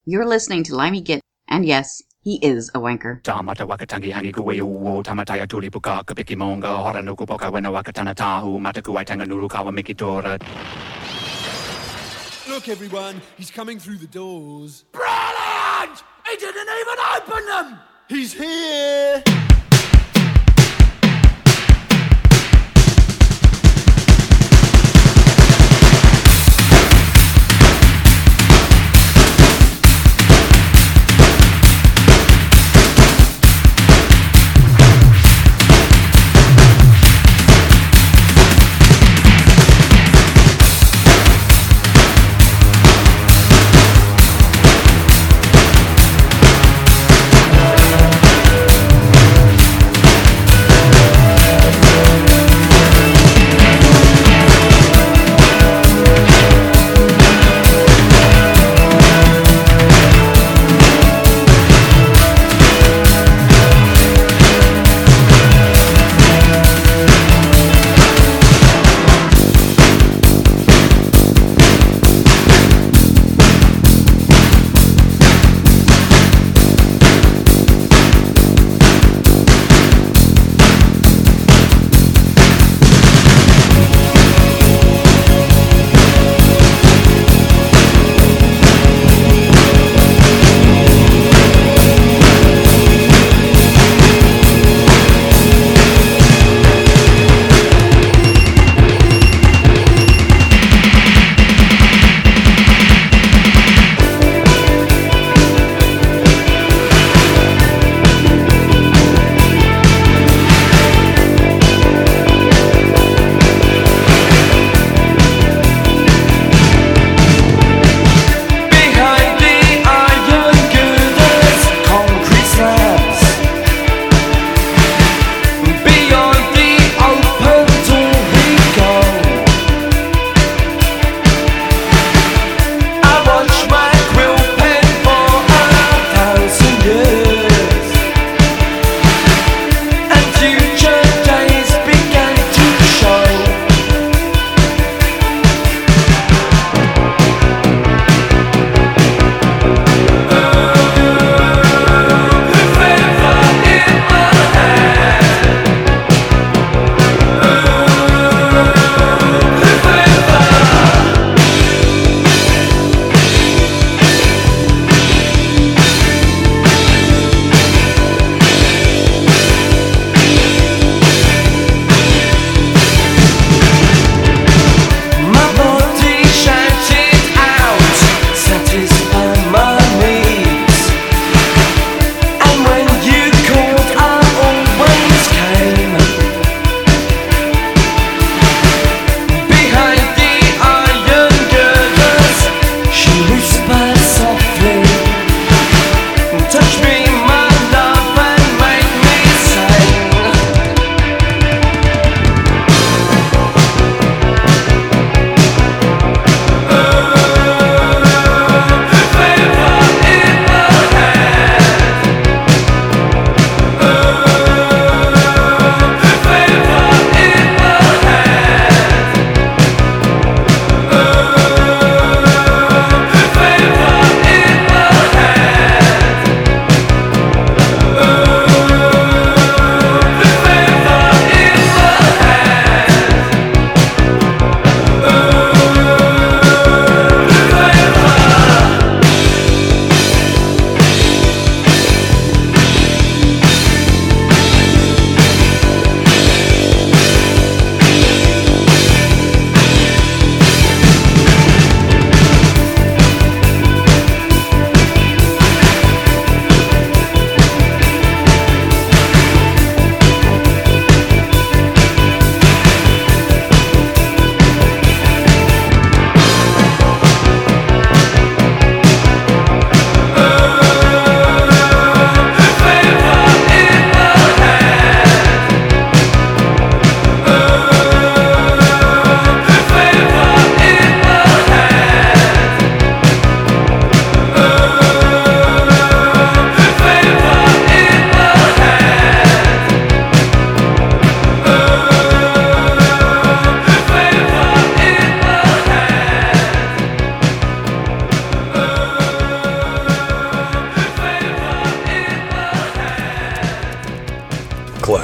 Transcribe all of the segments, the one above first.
You're listening to Limey Git, and yes, he is a wanker. Tamata wakatangi hangi kuweu tamataya tulipuka kapiki monga hora nuku poka wena wakatana tahu mataku waitanga nuru kawa mikitora. Look, everyone, he's coming through the doors. Brilliant! He didn't even open them! He's here!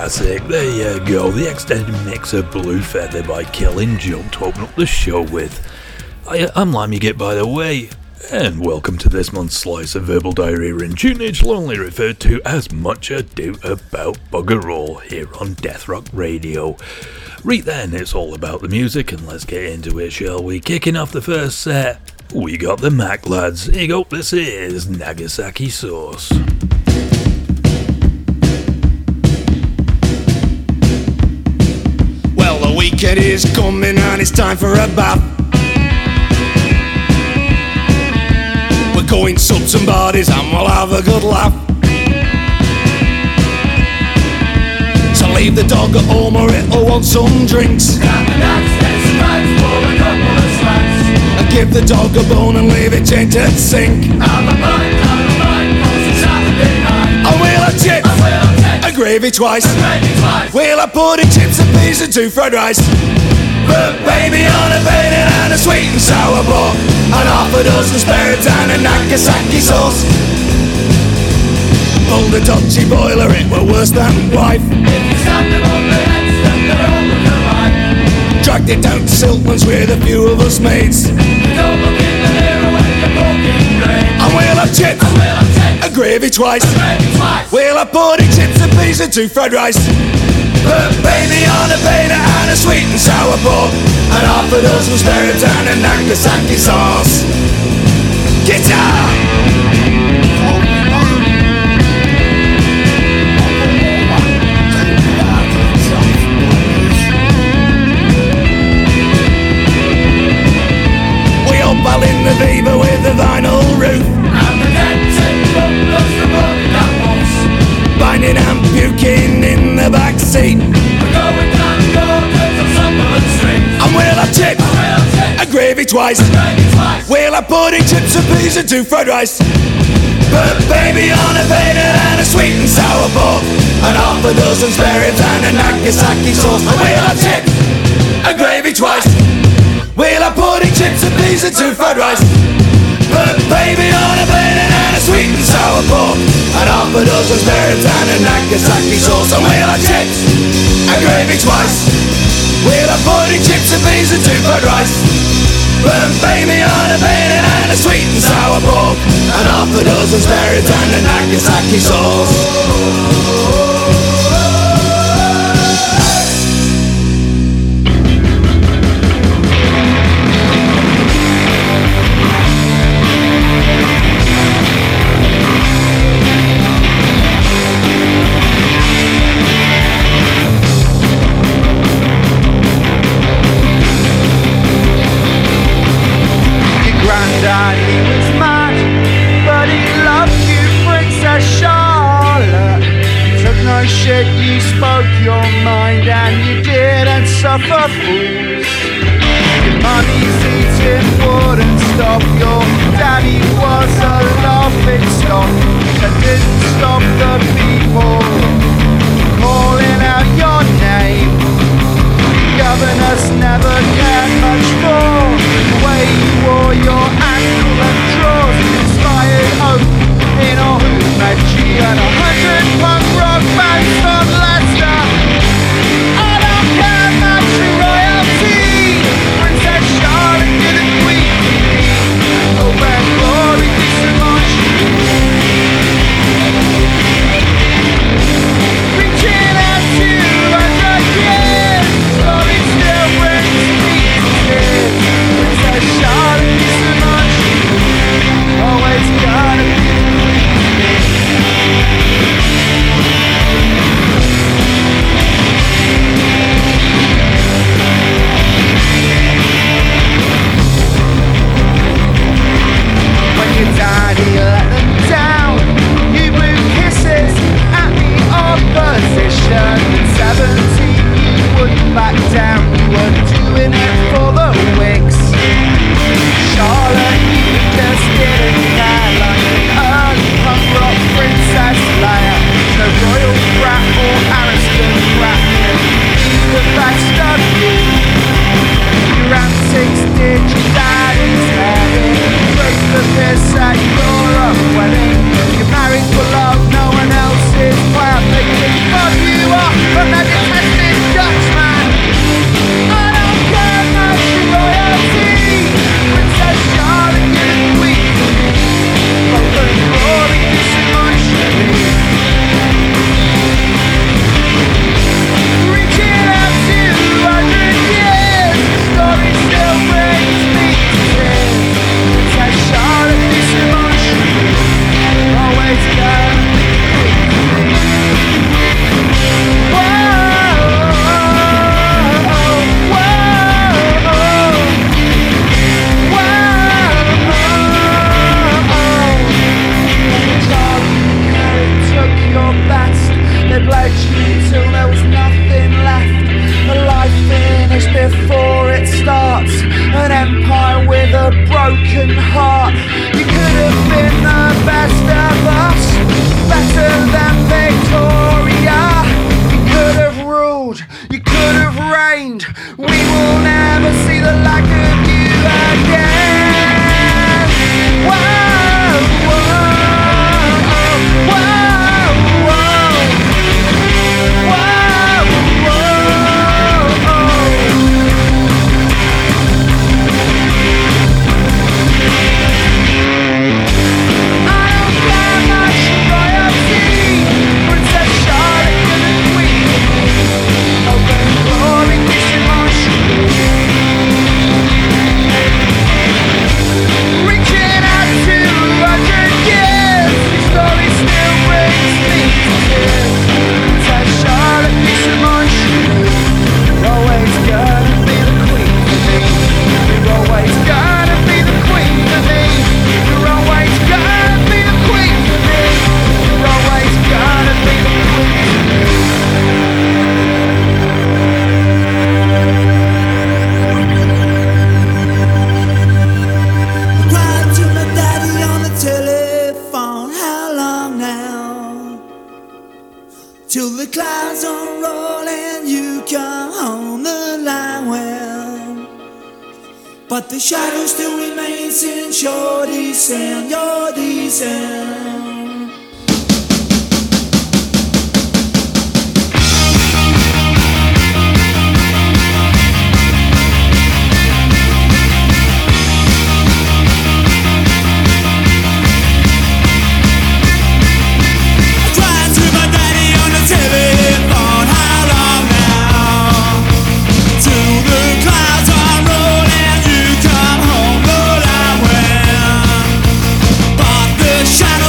classic. There you go, the extended mix of Blue Feather by Killing Joke to open up the show with. I'm Lammy Git, by the way, and welcome to this month's slice of verbal diarrhea and tunage, lonely referred to as Much Ado About Bugger All here on Death Rock Radio. Right then, it's all about the music, and let's get into it, shall we? Kicking off the first set, we got the Mac lads. Here you go, this is Nagasaki Sauce. Well, the weekend is coming and it's time for a bath. We're going sub some bodies and we'll have a good laugh. So leave the dog at home or it'll want some drinks. And give the dog a bone and leave it chained to the sink. And we'll have chips and gravy twice. We'll have pudding, chips and peas and 2 fried rice. But baby on a bacon and a sweet and sour pork, and half a dozen spare ribs and a Nagasaki sauce. Pulled a dodgy boiler, it were worse than wife. Dragged it down to Siltman's with a few of us mates. And we'll have chips and gravy twice. We'll have pudding, chips and peas and 2 fried rice. But baby on a beta and a sweet and sour pork, and half a dozen spare ribs and a Nagasaki sauce. Guitar! We all ball in the Viva with the vinyl roof, and the dented bumblers from running that once. Binding and puking in the back seat. We're going down Gordon's on Sunderland Street. And we'll have chips and gravy twice. We'll have pudding, chips and peas and 2 fried rice. But baby on a bacon and a sweet and sour pork, and half a dozen spare ribs and a Nagasaki sauce. And we'll have chips and gravy twice. We'll have pudding, chips and peas and 2 fried rice. But baby on a bacon and a sweet and sour pork, and half a dozen spare ribs and a Nagasaki sauce. And we'll have chips and gravy twice. We'll have pudding, chips and peas and 2 fried rice. But baby on a bacon and a sweet and sour pork, and half a dozen spare ribs and a Nagasaki sauce. Granddad, he was mad, but he loved you, Princess Charlotte. Took no shit, you spoke your mind and you didn't suffer fools. Your money's eating wouldn't stop, your daddy was a laughing stock that didn't stop the people calling out your name. Governors never cared much for the way you wore your ankle and drawers. Inspired hope in a who met G and 100 punk rock bands from Leicester. I don't care much for royal till the clouds unroll and you come on the line. Well, but the shadow still remains in your descent, your descent. Shadow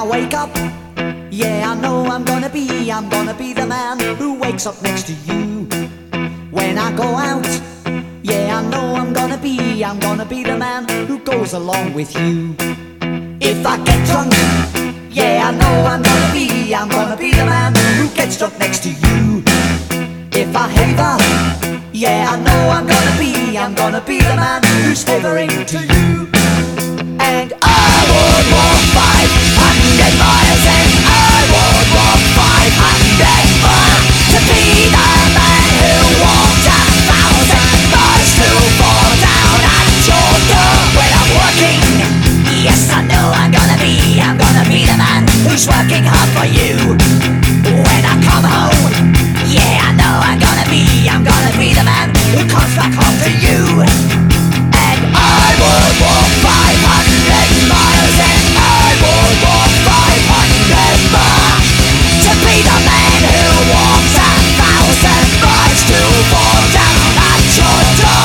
I wake up, yeah, I know I'm gonna be the man who wakes up next to you. When I go out, yeah, I know I'm gonna be the man who goes along with you. If I get drunk, yeah, I know I'm gonna be the man who gets drunk next to you. If I haver, yeah, I know I'm gonna be the man who's havering to you. And I would walk 500 miles, and I would walk 500 more to be the man who walked 1,000 miles to fall down at your door when I'm working. Yes, I know I'm gonna be the man who's working hard for you. When I come home, yeah, I know I'm gonna be the man who comes back home to you. And I would walk 500 miles, and I would walk 500 more to be the man who walks 1,000 miles to fall down at your door.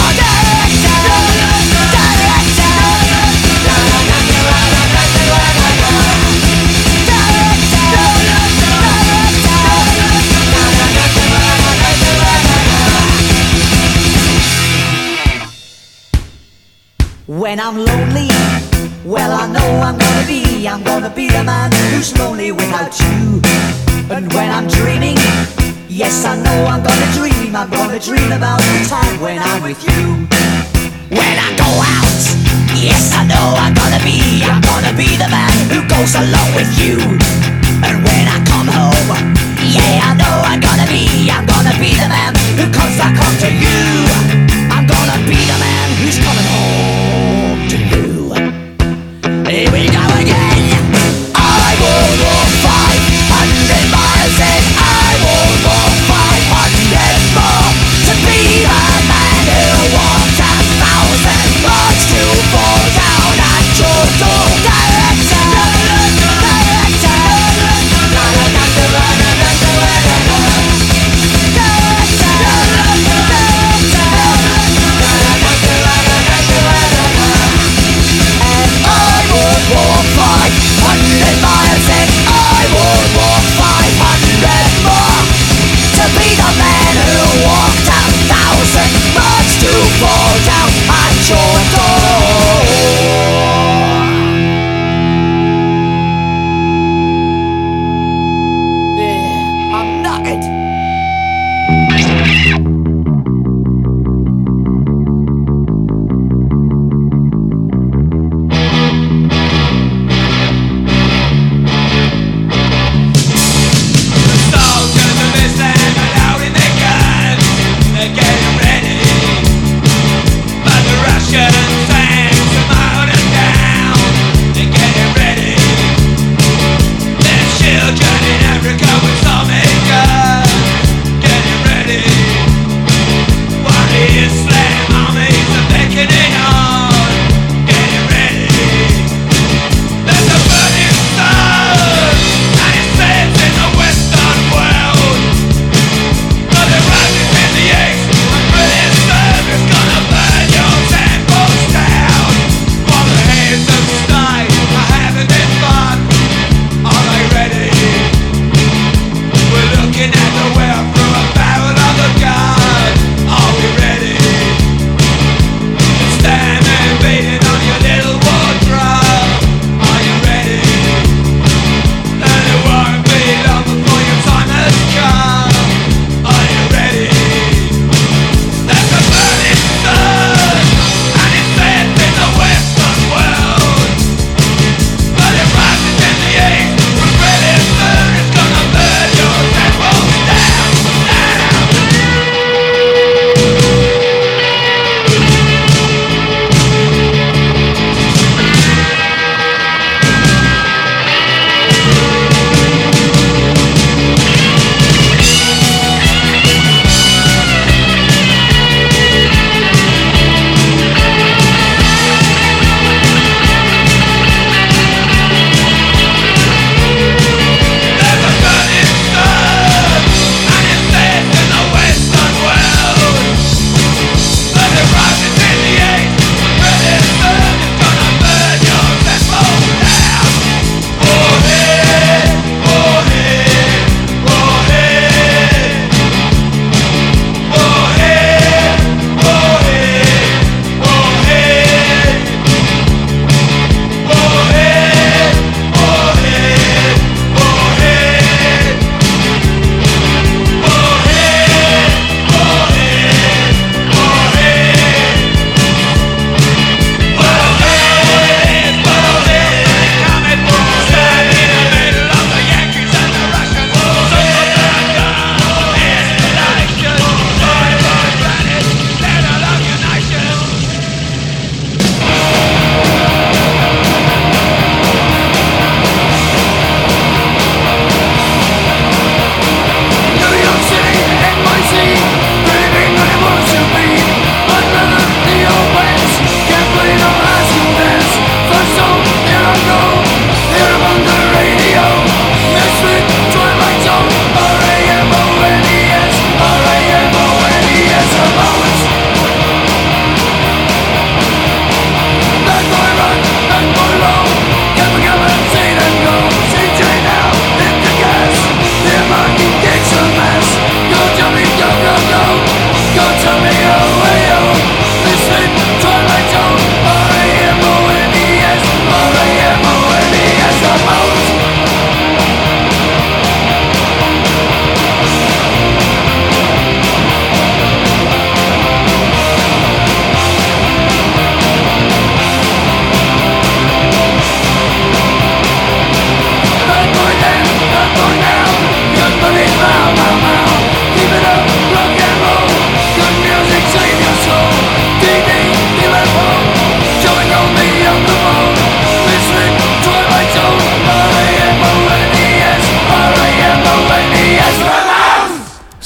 When I'm lonely, well, I know I'm gonna be the man who's lonely without you. And when I'm dreaming, yes, I know I'm gonna dream about the time when I'm with you. When I go out, yes, I know I'm gonna be the man who goes along with you. And when I come home, yeah, I know I'm gonna be the man who comes back home to you. I'm gonna be the man who's coming home to you. Here we go again. I will walk 500 miles, and I will walk 500 more to be the man who walked 1,000 miles to fall down at your door. Director, director, director.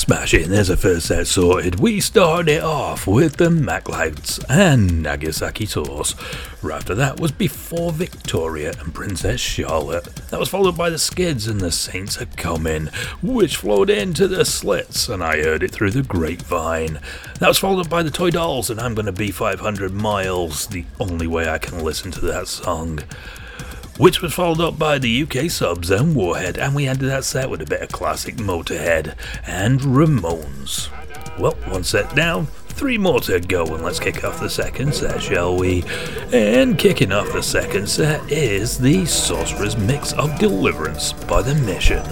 Smashing, there's a first set sorted. We started it off with the MacLouds and Nagasaki Tours. Right after that was Before Victoria and Princess Charlotte. That was followed by the Skids and the Saints Are Coming, which flowed into the Slits, and I heard it through the grapevine. That was followed by the Toy Dolls and I'm Gonna Be 500 Miles, the only way I can listen to that song. Which was followed up by the UK Subs and Warhead, and we ended that set with a bit of classic Motorhead and Ramones. Well, one set down, 3 more to go, and let's kick off the second set, shall we? And kicking off the second set is the Sorcerer's Mix of Deliverance by The Mission.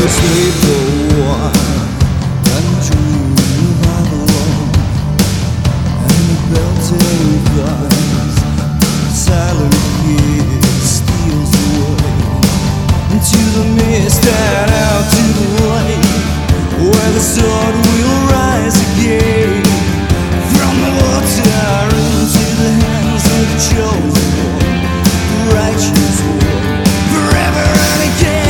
slave for one untrue Babylon, and the belting vines, silent kiss steals away into the mist and out to the light, where the sword will rise again from the water into the hands of the chosen one, the righteous one, forever and again.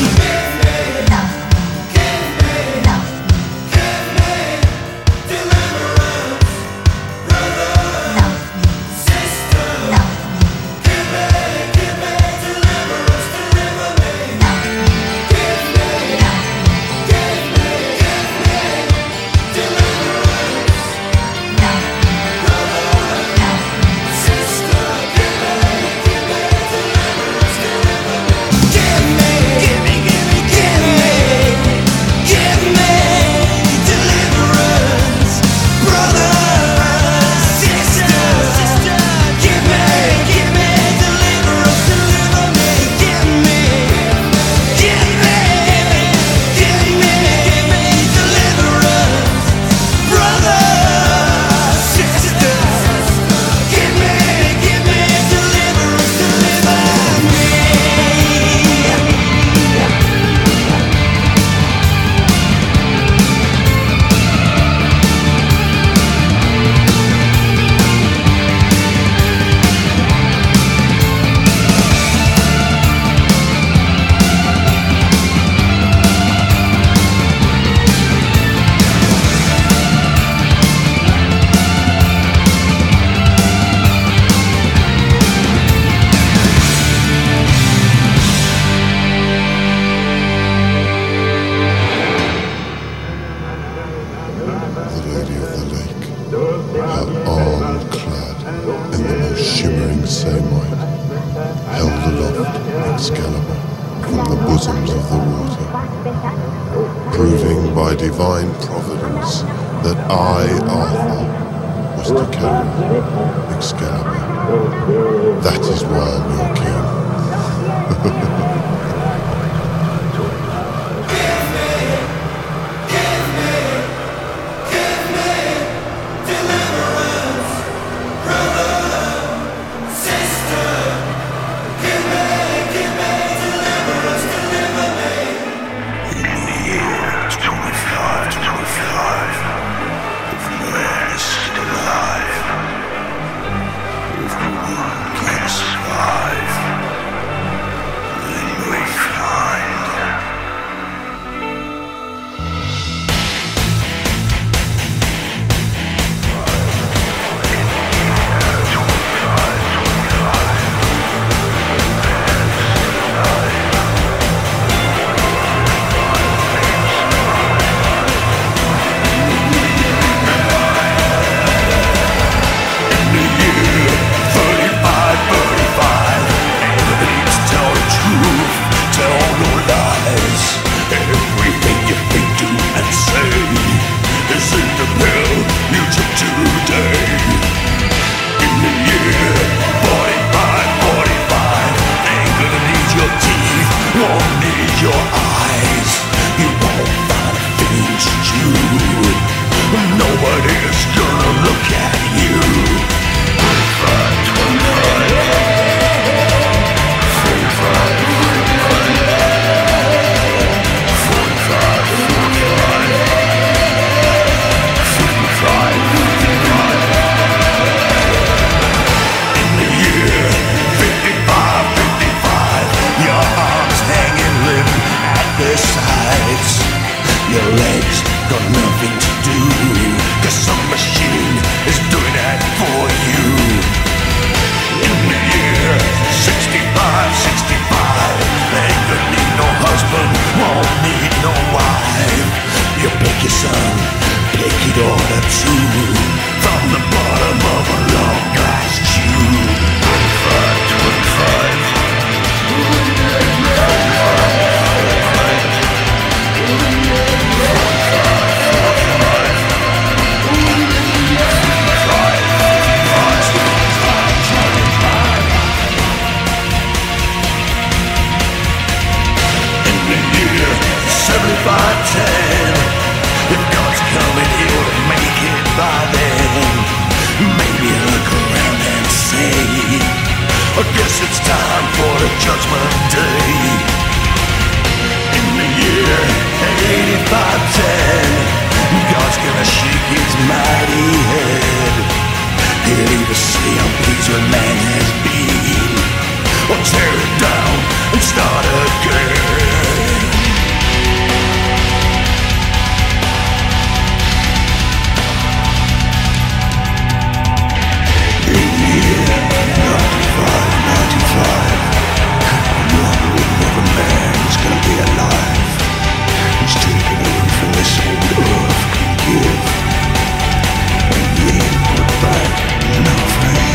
Proving by divine providence that I, Arthur, was to carry Excalibur. That is why I'm your king. If one can survive, time for the judgment day. In the year 8510, God's gonna shake his mighty head. He'll either say I'm pleased with man has been, or tear it down and start again. In the year 95, I'm wondering whether man's gonna be alive. He's taking everything this old earth can give, and he ain't put back nothing.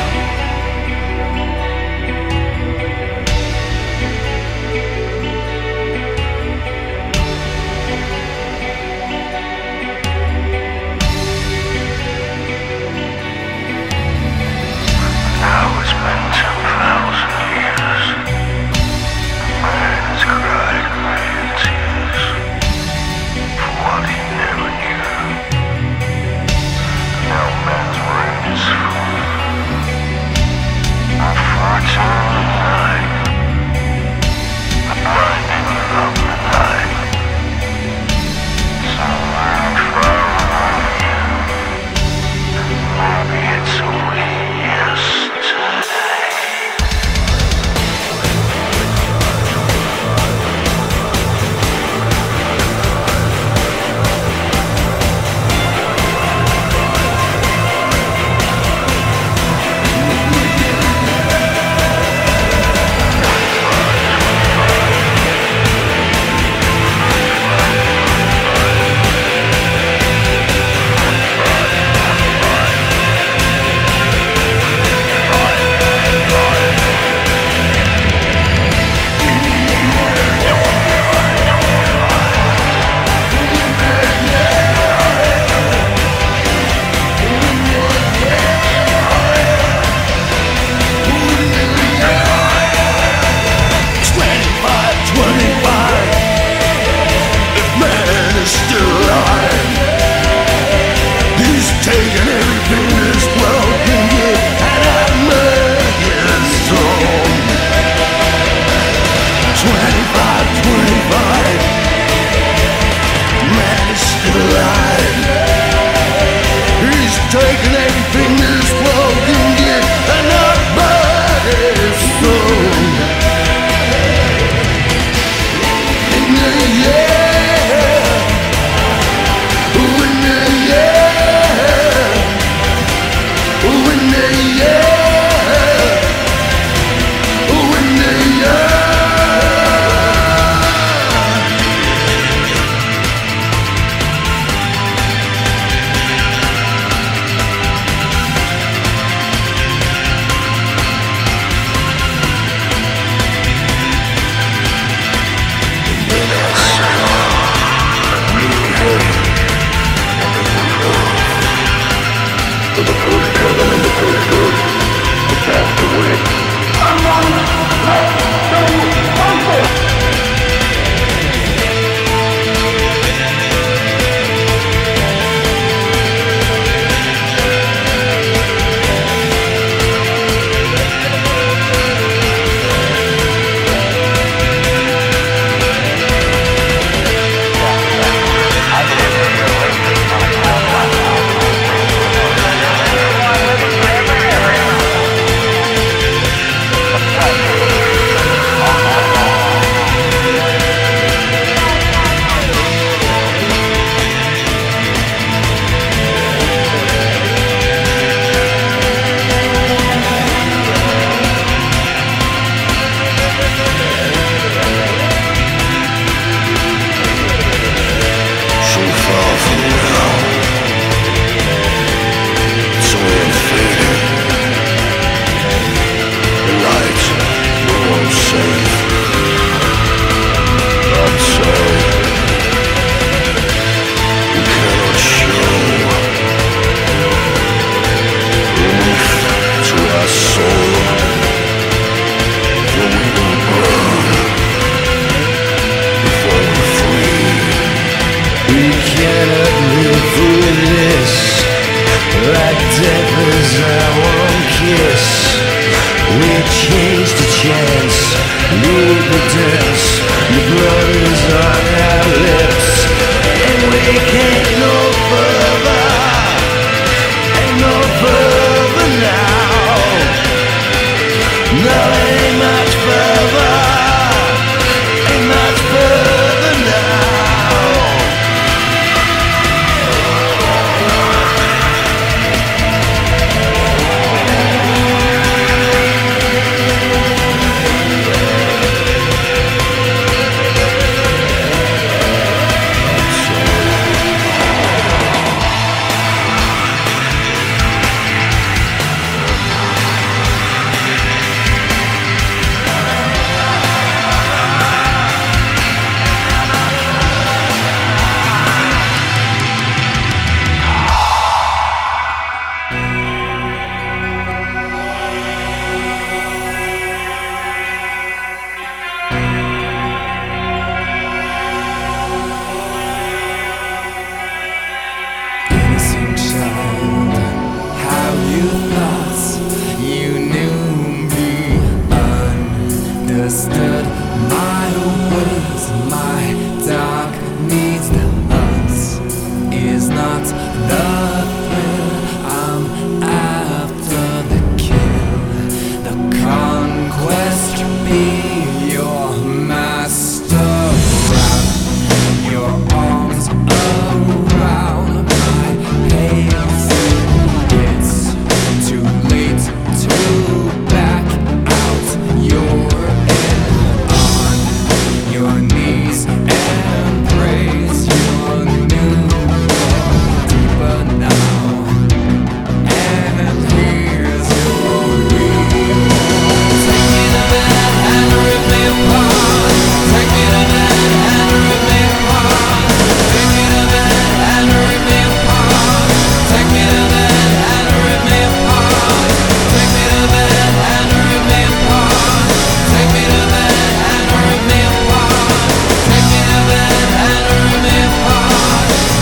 Now it's been 10,000 years. Man has cried great tears for what he never knew. Now man's reign is full of fortune and light, the binding of the night. Somewhere far away, maybe it's only yesterday. Taking everything this world can give, and I made his own. 25, man is still alive. He's taking everything this world can give, and I made his own. In the year, in the year. Like death is our one kiss. We changed chance. Leave the dance. The blood is on our lips, and we can't go further. Ain't no further now. No, ain't much further. Ain't much further now. Understood my ways, my dark needs. The us is not the thrill. I'm after the kill. The conquest be your master. Wrap your arms around my hands. It's too late to back out. You're your knees and praise your new deeper now. And here's your reward. Take me to bed and rip me apart. Take me to bed and rip me apart. Take me to bed and rip me apart. Take me to bed and rip me apart. Take me to bed and rip me apart. Take me to bed and rip me apart. Take me to bed and rip me apart.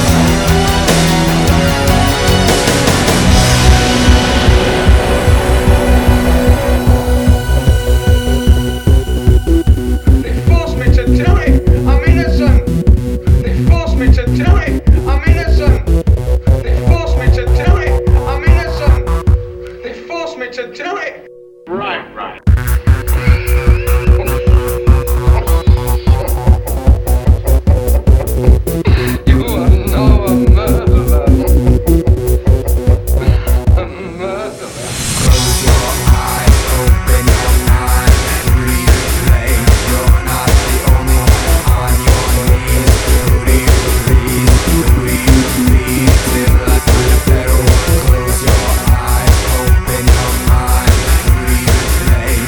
They forced me to do it. I'm innocent. They forced me to do it. I'm innocent. They forced me to do it. I'm innocent. They forced me to do it. Right. You are no a murderer. A murderer. Close your eyes, open your mind, and replay. You're not the only one on your knees. Who do you please? Who do you feed? Till I put a better one. Close your eyes, open your mind, and replay.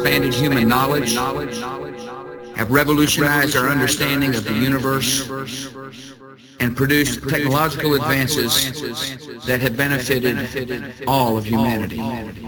expanded human knowledge, have revolutionized our understanding of the universe, and produced technological advances that have benefited all of humanity.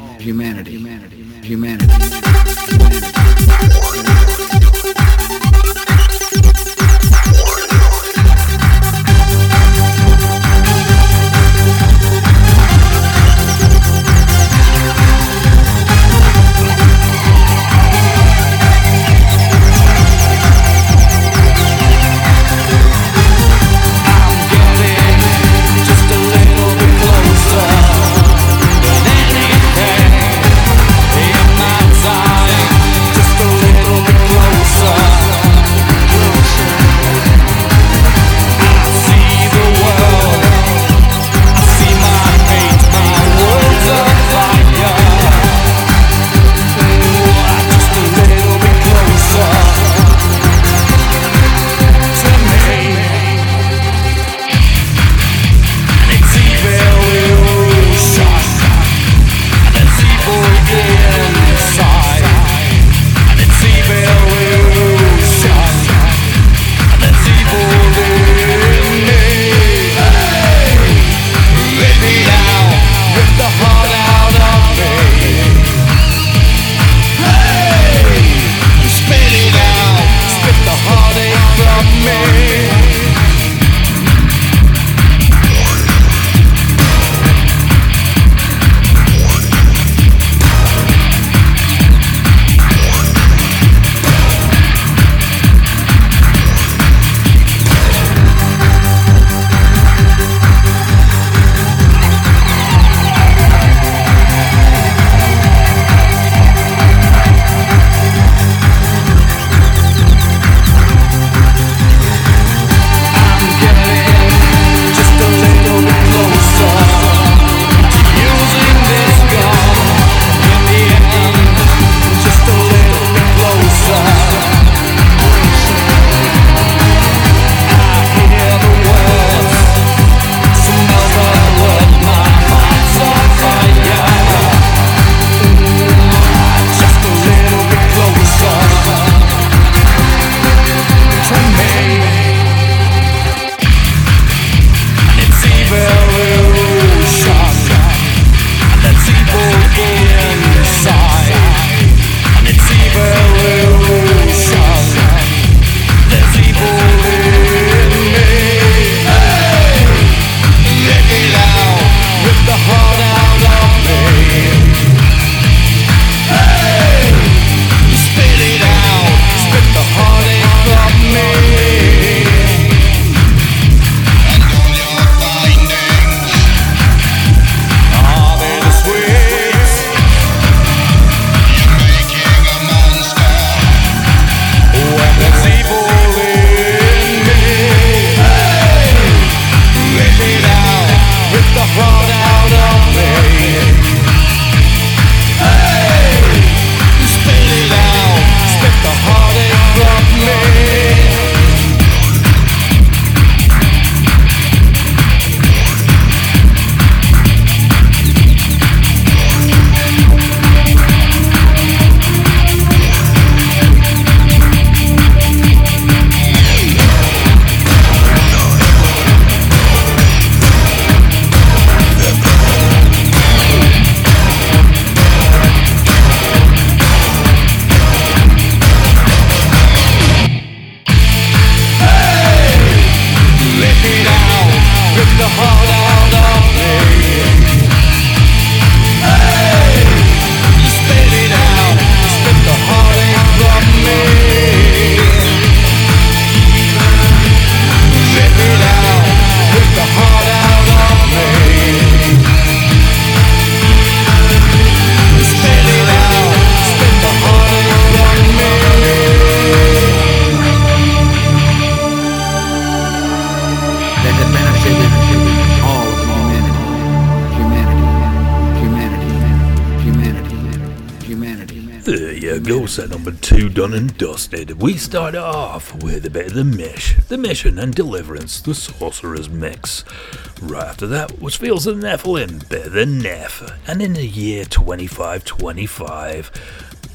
There you go, set number 2 done and dusted. We start off with a bit of The Mish, The Mission and Deliverance, The Sorcerer's Mix. Right after that was Fields of Nephilim, bit of The Neph, and in the year 2525,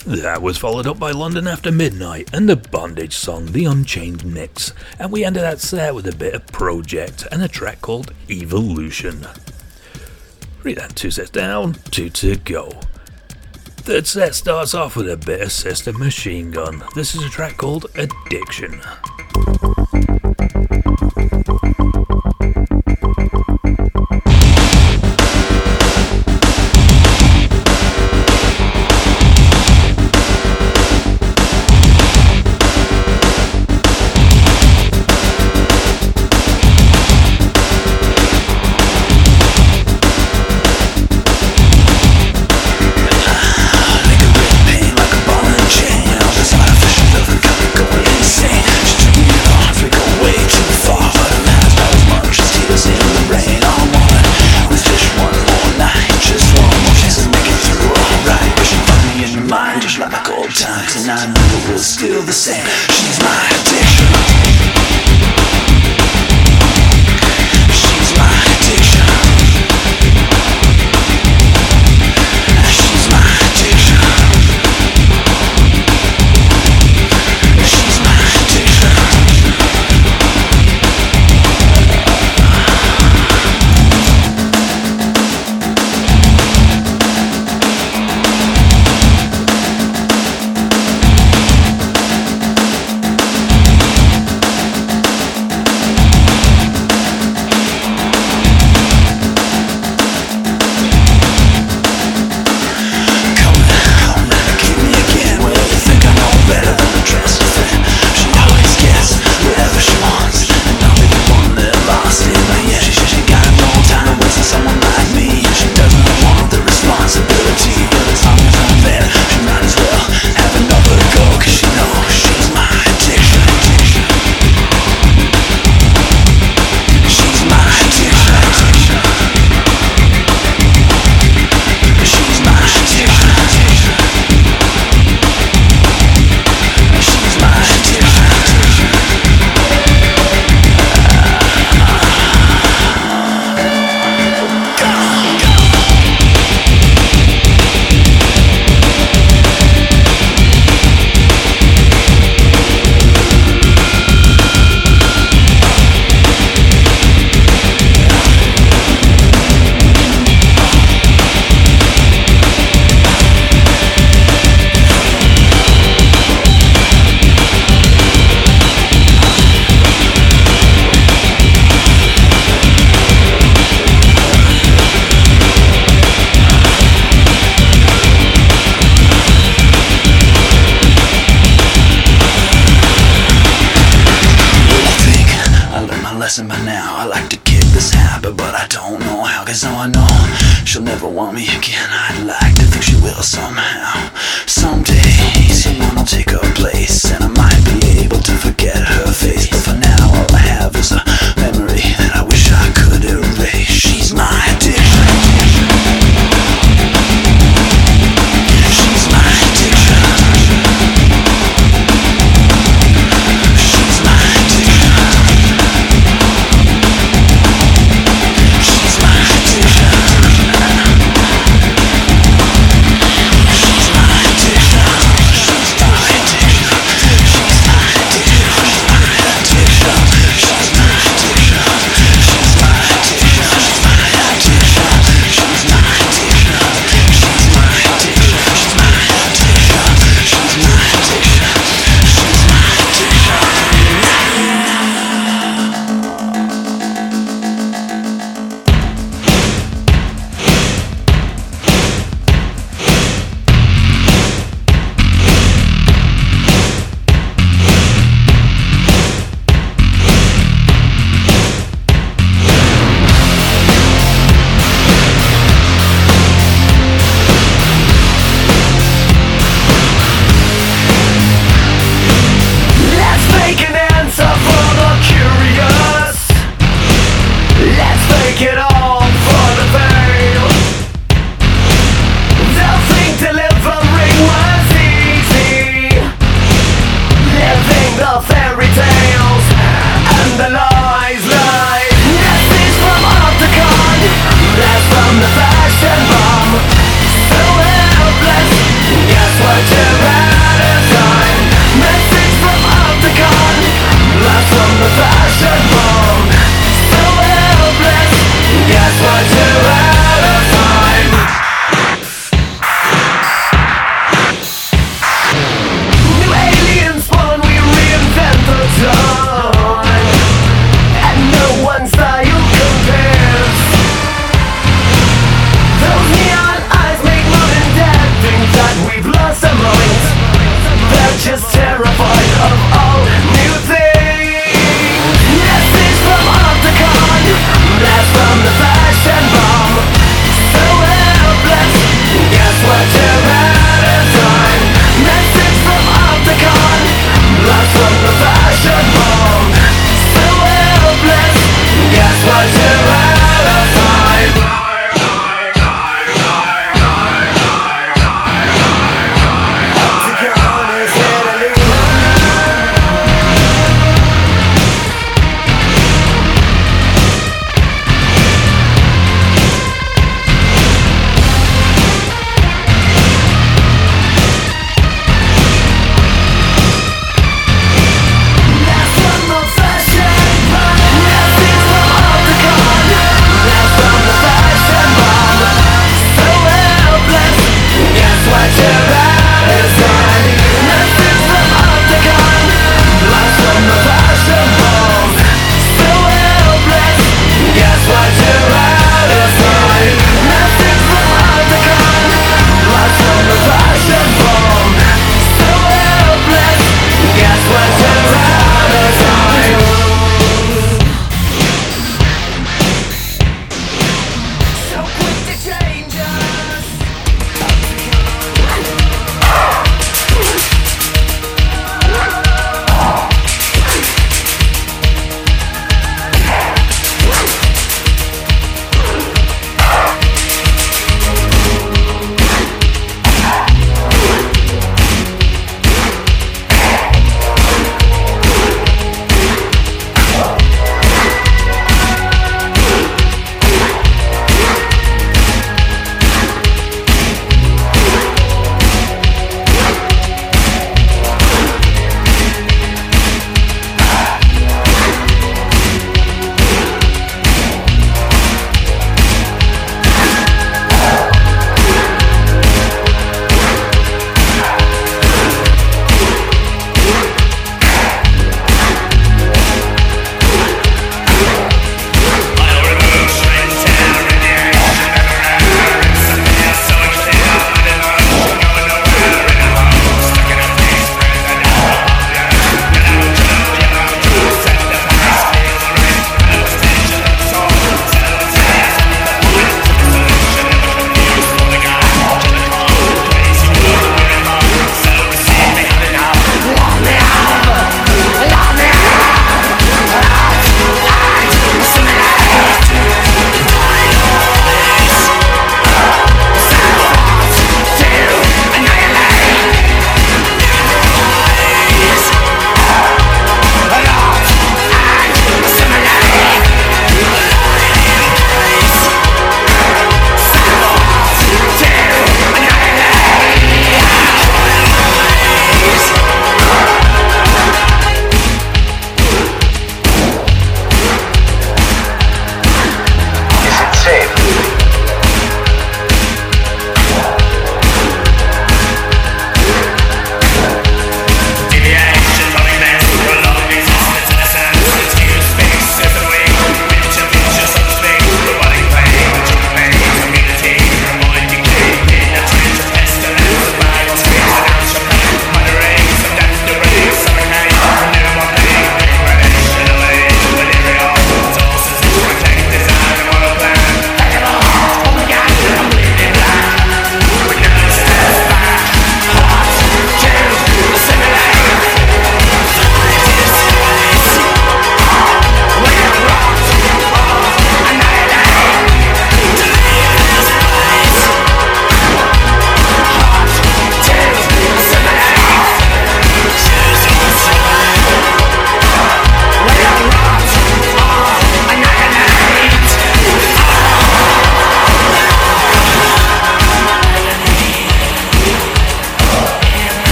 That was followed up by London After Midnight and the Bondage song The Unchained Mix, and we ended that set with a bit of Project and a track called Evolution. Read that 2 sets down, 2 to go. Third set starts off with a bit of Sister Machine Gun. This is a track called Addiction. Still the same, she's my addiction. She's my addiction. She's my addiction. She's my addiction. Lesson by now, I like to kick this habit, but I don't know how, cause now I know she'll never want me again. I'd like to think she will somehow. Some days someone will take her place, and I might be able to forget her face, but for now all I have is a memory that I wish I could erase. She's my addiction. She's my addiction. She's my addiction. She's my addiction.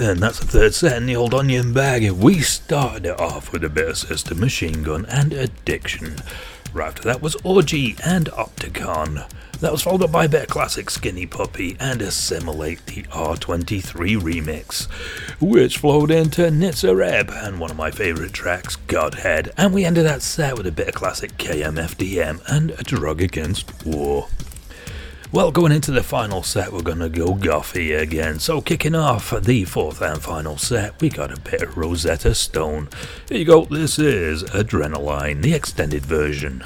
then, that's the third set in the old onion bag. We started it off with a bit of Sister Machine Gun and Addiction. Right after that was Orgy and Opticon. That was followed up by a bit of classic Skinny Puppy and Assimilate, the R23 remix, which flowed into Nitzareb and one of my favourite tracks, Godhead, and we ended that set with a bit of classic KMFDM and A Drug Against War. Well, going into the final set, we're gonna go gothy again. So kicking off the fourth and final set, we got a bit of Rosetta Stone. Here you go, this is Adrenaline, the extended version.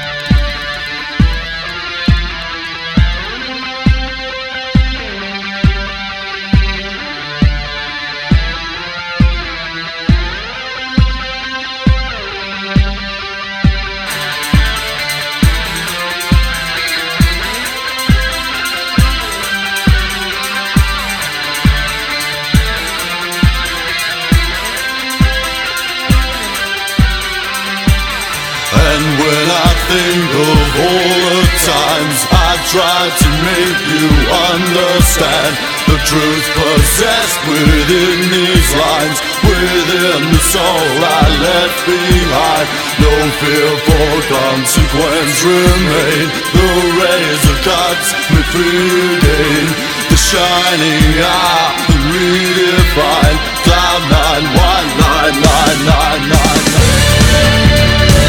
Think of all the times I tried to make you understand the truth possessed within these lines, within the soul I left behind. No fear for consequence remain. The razor cuts me free again. The shining eye, the redefined cloud 9199999.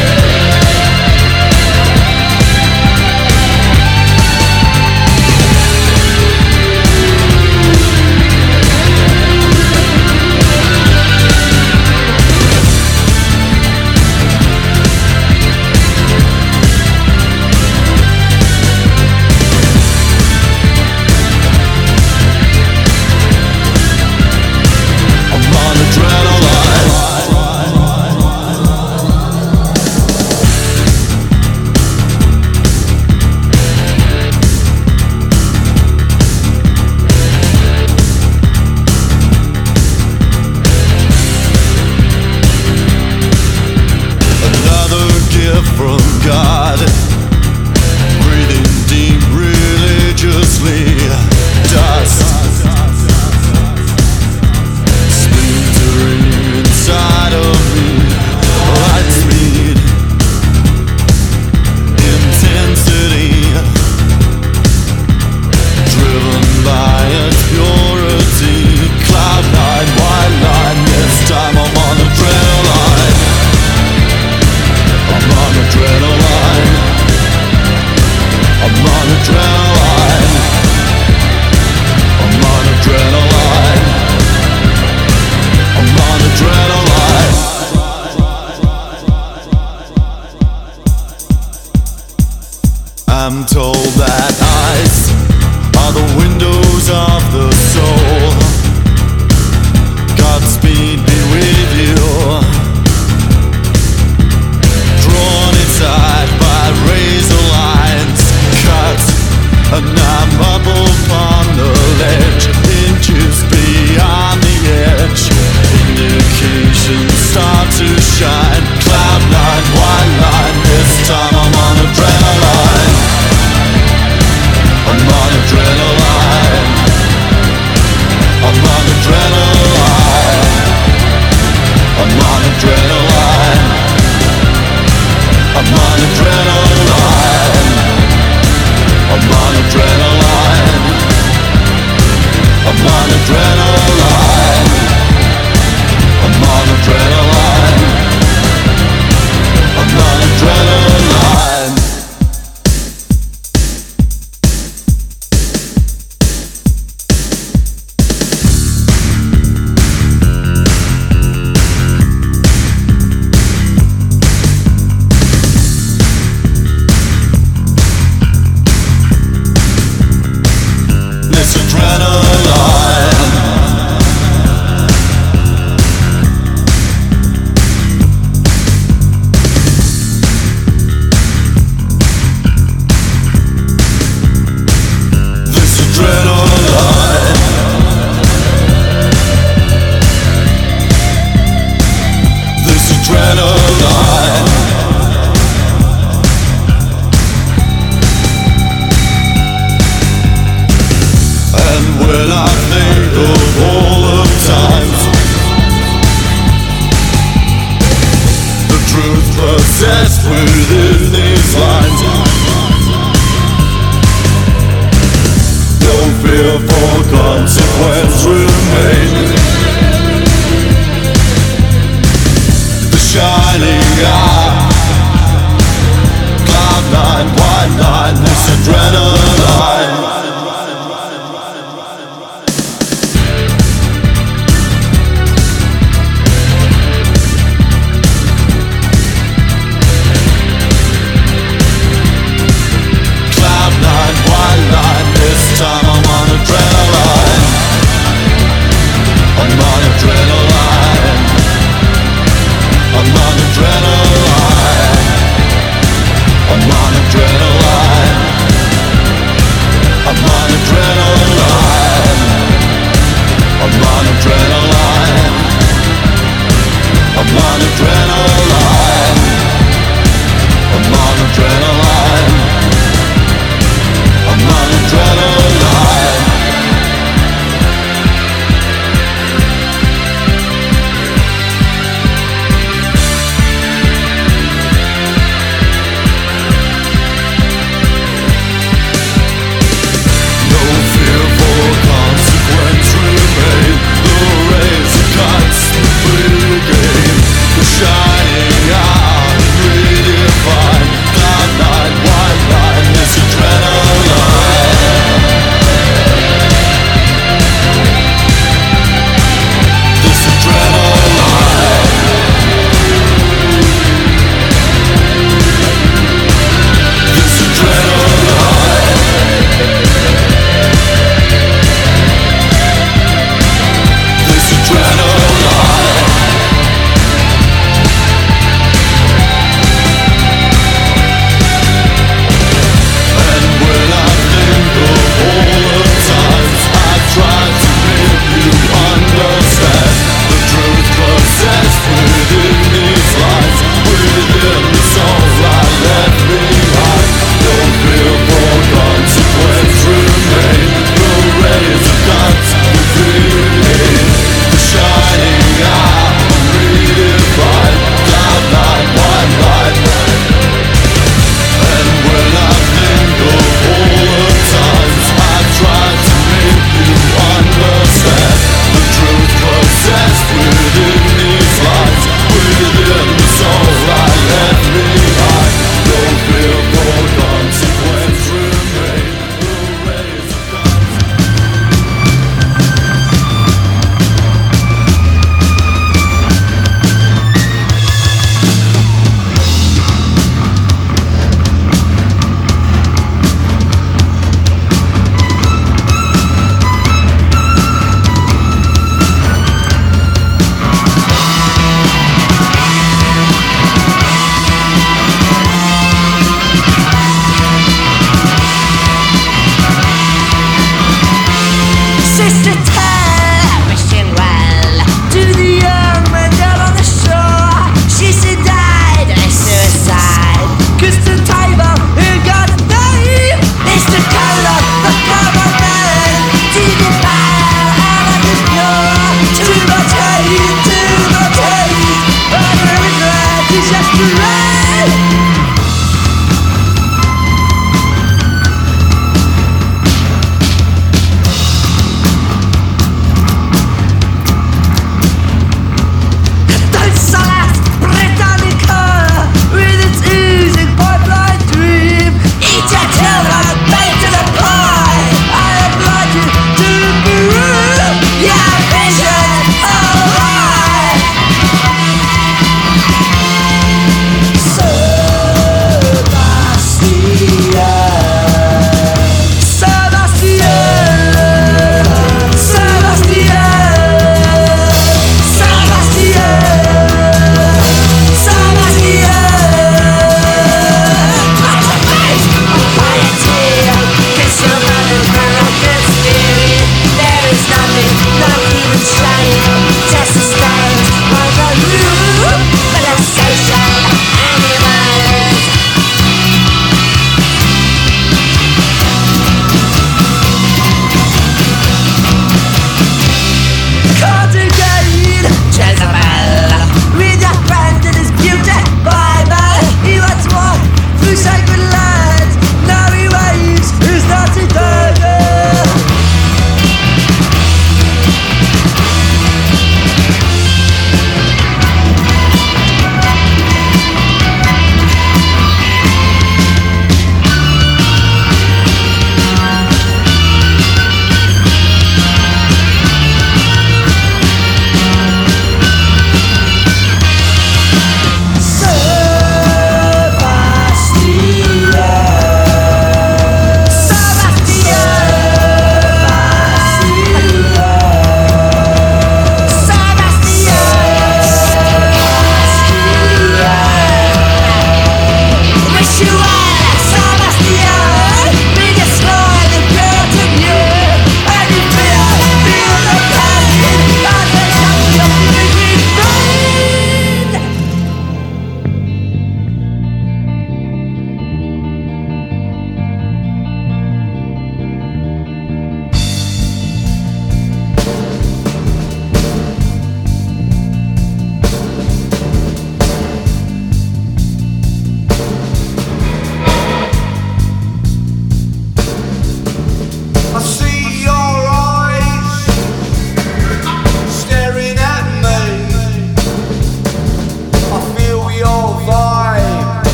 I'm told that eyes are the windows of the soul. Godspeed be with you. Drawn inside by razor lines, cut, and I'm up upon the ledge, inches beyond the edge. Indications start to shine. Cloud 9, white line. This time I'm on adrenaline. I'm on adrenaline. I'm on adrenaline. I'm on adrenaline. I'm on adrenaline. I'm on adrenaline. I'm on adrenaline. I'm on adrenaline. I'm on adrenaline. When I think of all the time within these lines. No fear for consequence remains. The shining eye, cloud nine, white line, this adrenaline. This time I'm on adrenaline. I'm on adrenaline. I'm on adrenaline. I'm on adrenaline. I'm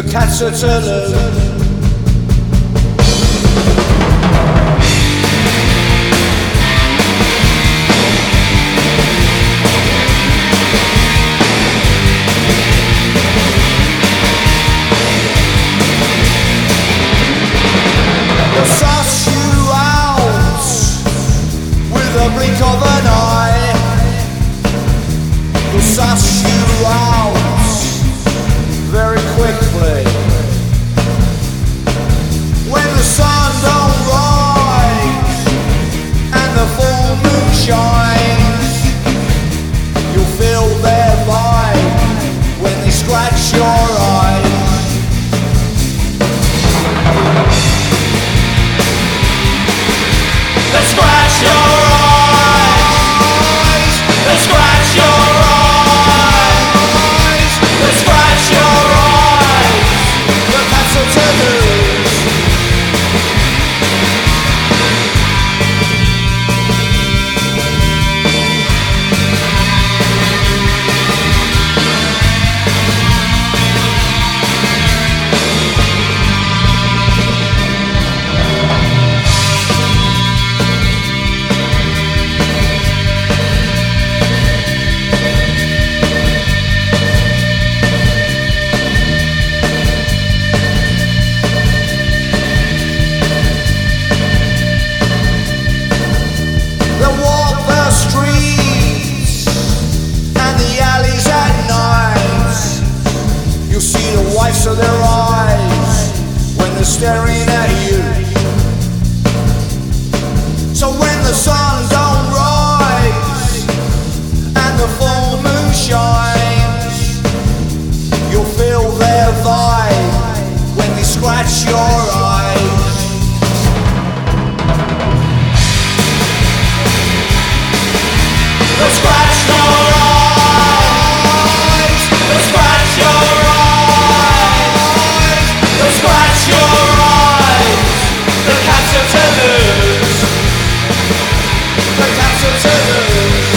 cats are to lose. Suss you out with a blink of an eye. Will suss you out very quickly. When the sun don't rise and the full moon shines, you'll feel their vibe when they scratch your eyes. They scratch your eyes. They scratch your eyes. They scratch your eyes. The cats are to lose. Of their eyes when they're staring at you. So when the sun don't rise and the full moon shines, you'll feel their vibe when they scratch your eyes. They'll scratch your eyes. They'll scratch your eyes. Scratch your eyes. The cats are to lose. The cats are to lose.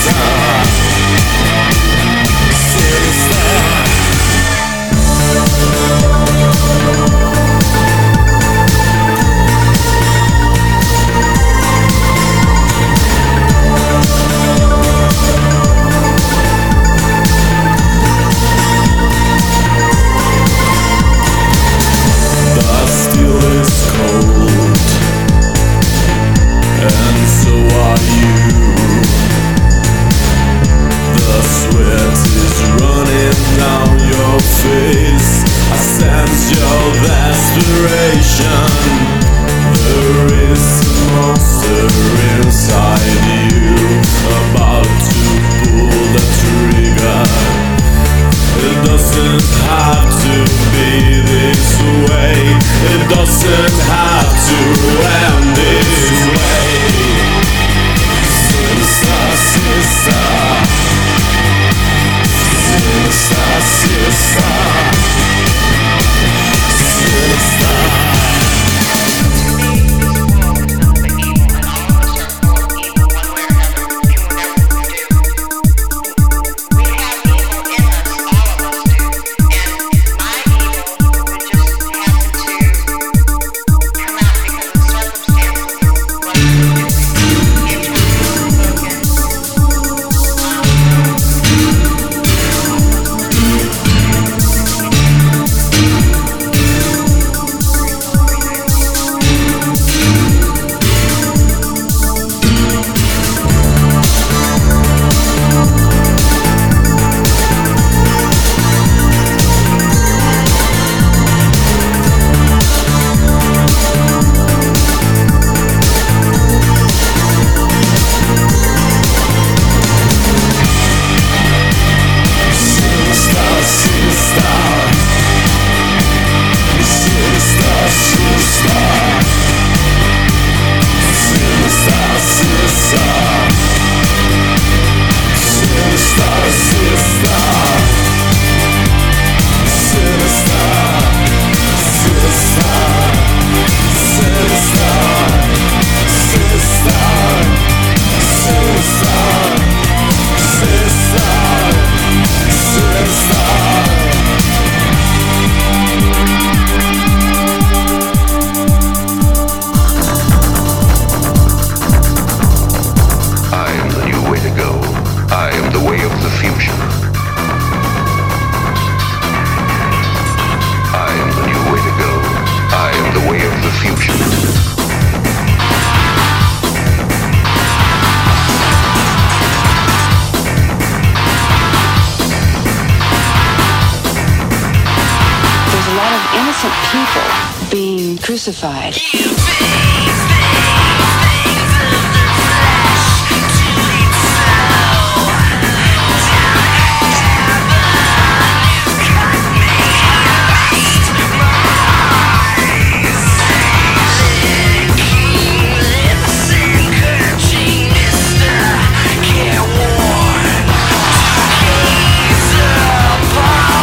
People being crucified.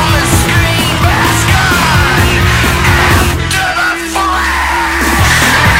After the flash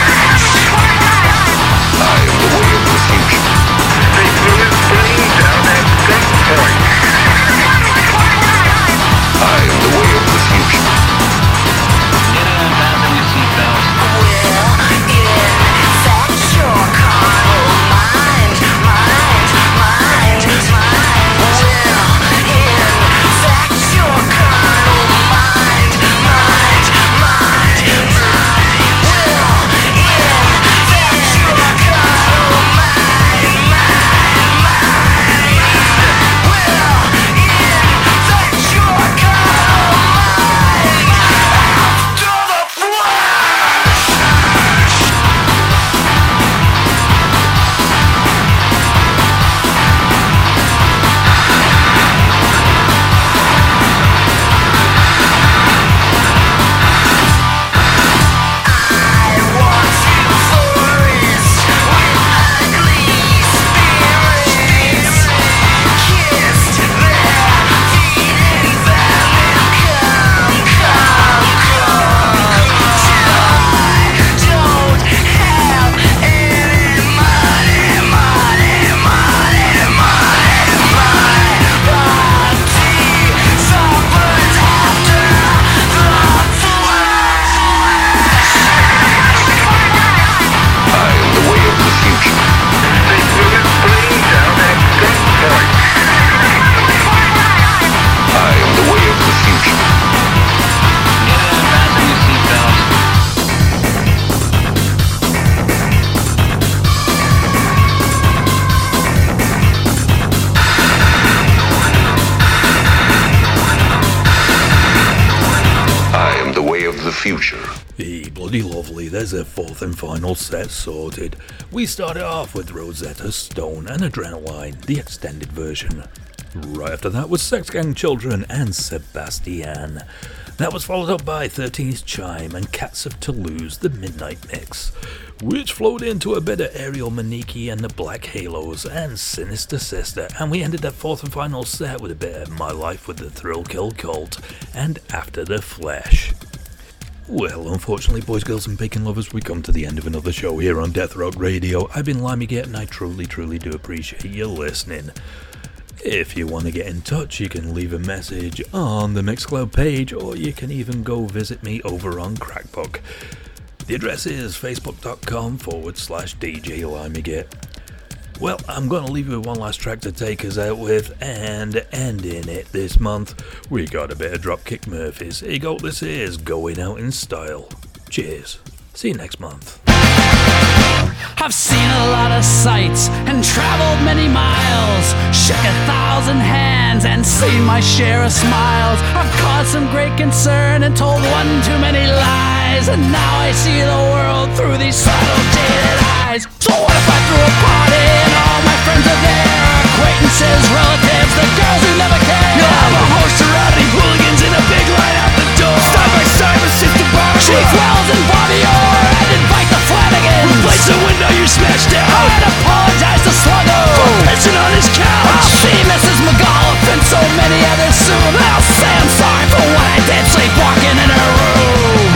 future. Hey, bloody lovely, there's a fourth and final set sorted. We started off with Rosetta Stone and Adrenaline, the extended version. Right after that was Sex Gang Children and Sebastian. That was followed up by 13's Chime and Cats of Toulouse, the Midnight Mix, which flowed into a bit of Ariel Maniki and the Black Halos and Sinister Sister, and we ended that fourth and final set with a bit of My Life with the Thrill Kill Cult and After the Flesh. Well, unfortunately, boys, girls and bacon lovers, we come to the end of another show here on Death Rock Radio. I've been Limygate and I truly do appreciate you listening. If you want to get in touch, you can leave a message on the Mixcloud page, or you can even go visit me over on Crackbook. The address is facebook.com/DJ Limygate. Well, I'm going to leave you with one last track to take us out with, and ending it this month, we got a bit of Dropkick Murphys. Here you go, this is Going Out in Style. Cheers. See you next month. I've seen a lot of sights and traveled many miles, shook 1,000 hands and seen my share of smiles. I've caused some great concern and told one too many lies, and now I see the world through these subtle jaded eyes. So what if I threw a party and all my friends are there? Acquaintances, relatives, the girls who never care. You'll have a host of rowdy hooligans in a big line out the door. Side by side with Sister Barbara, Chief Wells and Bobby Orr, and invite the Flanagans. Replace the window you smashed down. I'd apologize to Sluggo for pissing on his couch. I'll see Mrs. McAuliffe and so many others soon. I'll say I'm sorry for what I did sleepwalking in her room.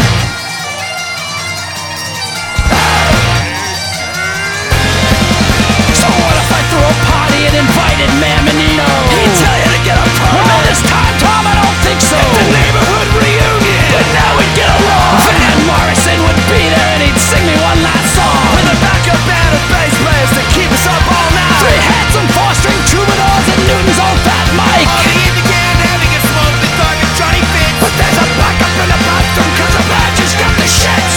So what if I threw a party and invited Mamonino? He'd tell you to get a permit. Well, this time, Tom, I don't think so. At the neighborhood reunion, but now we'd get along. Van Morrison would be there and he'd sing me one last song, with a backup band of bass players to keep us up all night. 3 handsome 4-string troubadours and Newton's old fat Mike. All the Indian having a smoke with Dark and Johnny Fitz. But there's a backup in the bathroom cause the badger's got the shits.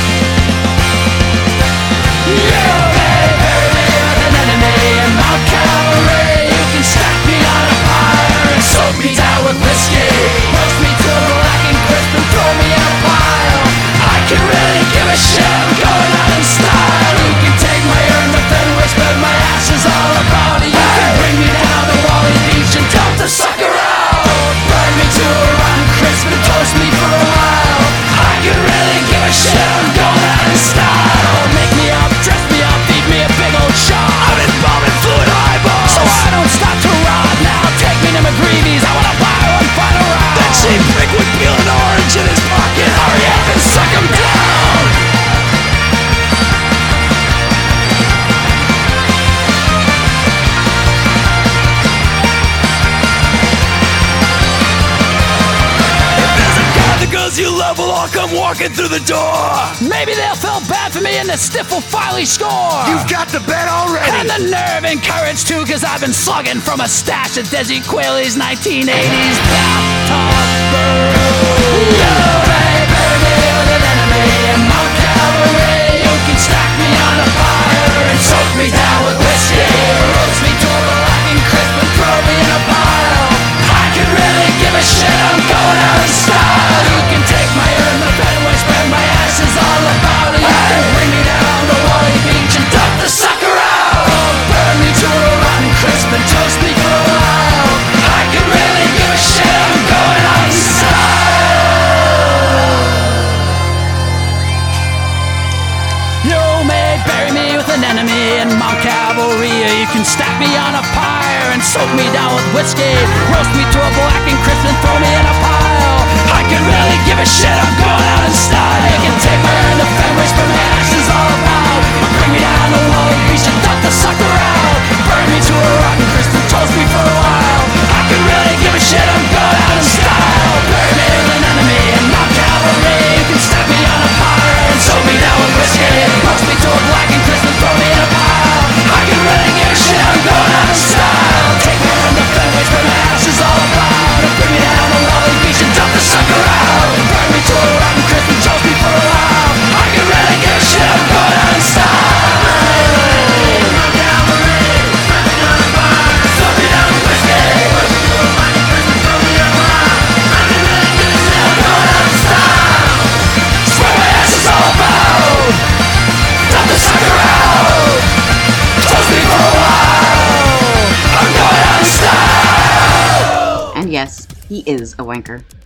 You may bury me with an enemy in Mount Calvary. You can stack me on a pyre and soak me down with whiskey. Roast me to a black and crisp and throw me in a pile. I can really give a shit, I'm going out in style. You can take my urn but then whisper my ashes all about it. You can bring me down to Wally Beach and dump the sucker out. Burn me to a rotten crisp and toast me for a while. I can really give a shit, I'm going out in style. Make me up, dress me up, feed me a big old shot. I'm embalming fluid eyeballs, so I don't stop to rot. Now take me to McGreevy's, I wanna buy one final round. That cheap prick would peel an orange in his pocket. Hurry up and suck him down. The girls you love will all come walking through the door. Maybe they'll feel bad for me and the stiff will finally score. You've got the bet already. And the nerve and courage too, cause I've been slugging from a stash of Desi Quayle's 1980s bathtub brew. You may bury me with an enemy in Mount Calvary. You can stack me on a fire and soak me down with whiskey. Roast me to a black and crisp and throw me in a pile. I can really give a shit, I'm going out in style. You can take my urn, the bed where I spread my ashes all about it. You can bring me down to Wally Beach and dump the sucker out. Burn me to a rotten crisp and toast me for a while. I can really give a shit, I'm going out in style. You may bury me with an enemy in Mount Calvary. You can stack me on a pyre and soak me down with whiskey. Roast me to a black and crisp and throw me in a pile. I can really give a shit, I'm going out in style. You can take my urn, the fenris for my ashes all about. Bring me down to Wally Beach and dump the sucker out. Burn me to a rotten crisp and toast me for a while. I can really give a shit, I'm going out in style. Bury me with an enemy in Mount Calvary. You can stack me on a pyre and soak me down with whiskey. Roast me to a black and crisp and throw me in a pile. I can really give a shit, I'm going out in style. Take me from the fenris where my ashes all about. And bring me down to Wally Beach and dump the sucker out. Burn me to a rotten crisp and toast me for a while. I can really give a shit, I'm going out yes, he is a wanker.